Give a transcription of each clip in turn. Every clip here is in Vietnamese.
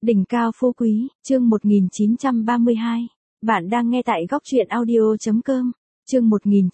Đỉnh cao phú quý, chương 1932. Bạn đang nghe tại góc truyện audio.com. Chương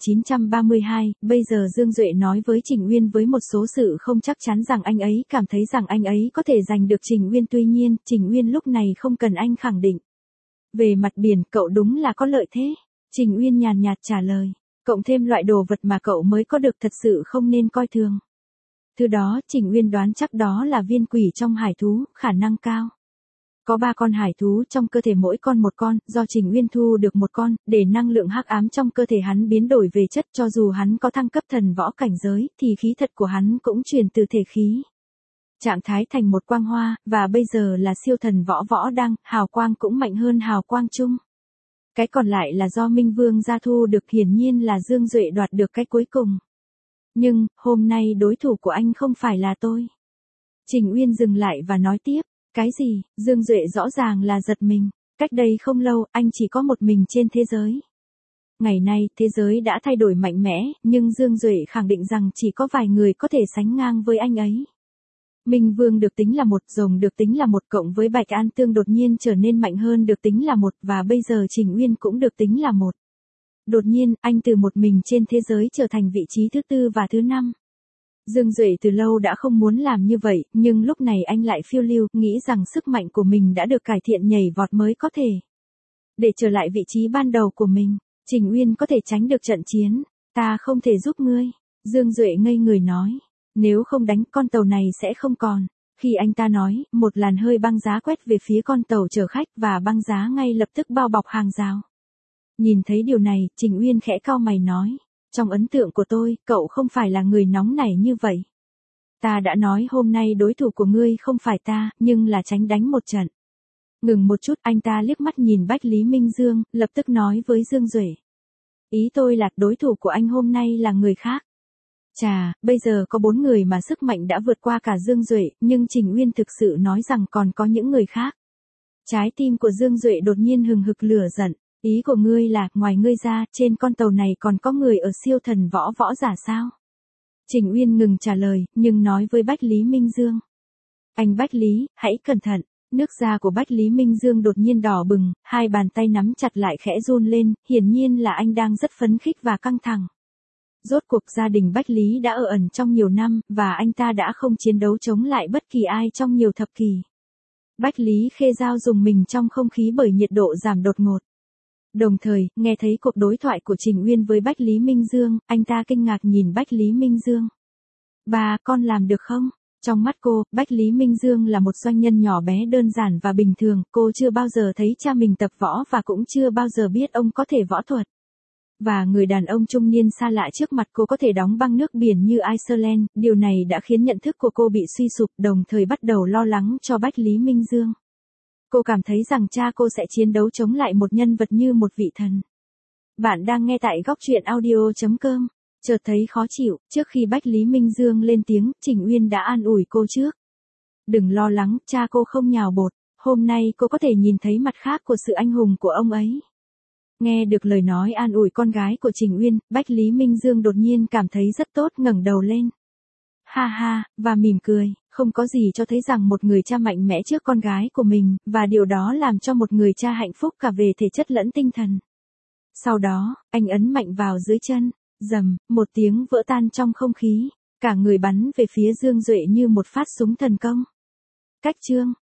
1932, bây giờ Dương Duệ nói với Trình Uyên với một số sự không chắc chắn rằng anh ấy cảm thấy rằng anh ấy có thể giành được Trình Uyên, tuy nhiên, Trình Uyên lúc này không cần anh khẳng định. Về mặt biển, cậu đúng là có lợi thế. Trình Uyên nhàn nhạt trả lời, cộng thêm loại đồ vật mà cậu mới có được thật sự không nên coi thường. Thứ đó, Trình Uyên đoán chắc đó là viên quỷ trong hải thú, khả năng cao. Có 3 con hải thú trong cơ thể mỗi con một con, do Trình Uyên thu được một con, để năng lượng hắc ám trong cơ thể hắn biến đổi về chất, cho dù hắn có thăng cấp thần võ cảnh giới, thì khí thật của hắn cũng chuyển từ thể khí trạng thái thành một quang hoa, và bây giờ là siêu thần võ đăng, hào quang cũng mạnh hơn hào quang chung. Cái còn lại là do Minh Vương gia thu được, hiển nhiên là Dương Duệ đoạt được cái cuối cùng. Nhưng, hôm nay đối thủ của anh không phải là tôi. Trình Uyên dừng lại và nói tiếp. Cái gì? Dương Duệ rõ ràng là giật mình. Cách đây không lâu, anh chỉ có một mình trên thế giới. Ngày nay, thế giới đã thay đổi mạnh mẽ, nhưng Dương Duệ khẳng định rằng chỉ có vài người có thể sánh ngang với anh ấy. Minh Vương được tính là một, Rồng được tính là một, cộng với Bạch An Tương đột nhiên trở nên mạnh hơn được tính là một, và bây giờ Trình Uyên cũng được tính là một. Đột nhiên, anh từ một mình trên thế giới trở thành vị trí thứ 4 và thứ 5. Dương Duệ từ lâu đã không muốn làm như vậy, nhưng lúc này anh lại phiêu lưu, nghĩ rằng sức mạnh của mình đã được cải thiện, nhảy vọt mới có thể để trở lại vị trí ban đầu của mình. Trình Uyên có thể tránh được trận chiến, ta không thể giúp ngươi. Dương Duệ ngây người nói, nếu không đánh con tàu này sẽ không còn. Khi anh ta nói, một làn hơi băng giá quét về phía con tàu chở khách và băng giá ngay lập tức bao bọc hàng rào. Nhìn thấy điều này, Trình Uyên khẽ cau mày nói. Trong ấn tượng của tôi, cậu không phải là người nóng nảy như vậy. Ta đã nói hôm nay đối thủ của ngươi không phải ta, nhưng là tránh đánh một trận. Ngừng một chút, anh ta liếc mắt nhìn Bách Lý Minh Dương, lập tức nói với Dương Duệ. Ý tôi là đối thủ của anh hôm nay là người khác. Chà, bây giờ có 4 người mà sức mạnh đã vượt qua cả Dương Duệ, nhưng Trình Uyên thực sự nói rằng còn có những người khác. Trái tim của Dương Duệ đột nhiên hừng hực lửa giận. Ý của ngươi là, ngoài ngươi ra, trên con tàu này còn có người ở siêu thần võ giả sao? Trình Uyên ngừng trả lời, nhưng nói với Bách Lý Minh Dương. Anh Bách Lý, hãy cẩn thận. Nước da của Bách Lý Minh Dương đột nhiên đỏ bừng, hai bàn tay nắm chặt lại khẽ run lên, hiển nhiên là anh đang rất phấn khích và căng thẳng. Rốt cuộc gia đình Bách Lý đã ở ẩn trong nhiều năm, và anh ta đã không chiến đấu chống lại bất kỳ ai trong nhiều thập kỷ. Bách Lý Khê Giao dùng mình trong không khí bởi nhiệt độ giảm đột ngột. Đồng thời, nghe thấy cuộc đối thoại của Trình Uyên với Bách Lý Minh Dương, anh ta kinh ngạc nhìn Bách Lý Minh Dương. Bà, con làm được không? Trong mắt cô, Bách Lý Minh Dương là một doanh nhân nhỏ bé đơn giản và bình thường, cô chưa bao giờ thấy cha mình tập võ và cũng chưa bao giờ biết ông có thể võ thuật. Và người đàn ông trung niên xa lạ trước mặt cô có thể đóng băng nước biển như Iceland, điều này đã khiến nhận thức của cô bị suy sụp, đồng thời bắt đầu lo lắng cho Bách Lý Minh Dương. Cô cảm thấy rằng cha cô sẽ chiến đấu chống lại một nhân vật như một vị thần. Bạn đang nghe tại góc truyện audio.com. Chợt thấy khó chịu, trước khi Bách Lý Minh Dương lên tiếng, Trình Uyên đã an ủi cô trước. Đừng lo lắng, cha cô không nhào bột, hôm nay cô có thể nhìn thấy mặt khác của sự anh hùng của ông ấy. Nghe được lời nói an ủi con gái của Trình Uyên, Bách Lý Minh Dương đột nhiên cảm thấy rất tốt, ngẩng đầu lên. Ha ha, và mỉm cười, không có gì cho thấy rằng một người cha mạnh mẽ trước con gái của mình, và điều đó làm cho một người cha hạnh phúc cả về thể chất lẫn tinh thần. Sau đó, anh ấn mạnh vào dưới chân, rầm, một tiếng vỡ tan trong không khí, cả người bắn về phía Dương Duệ như một phát súng thần công. Cách chương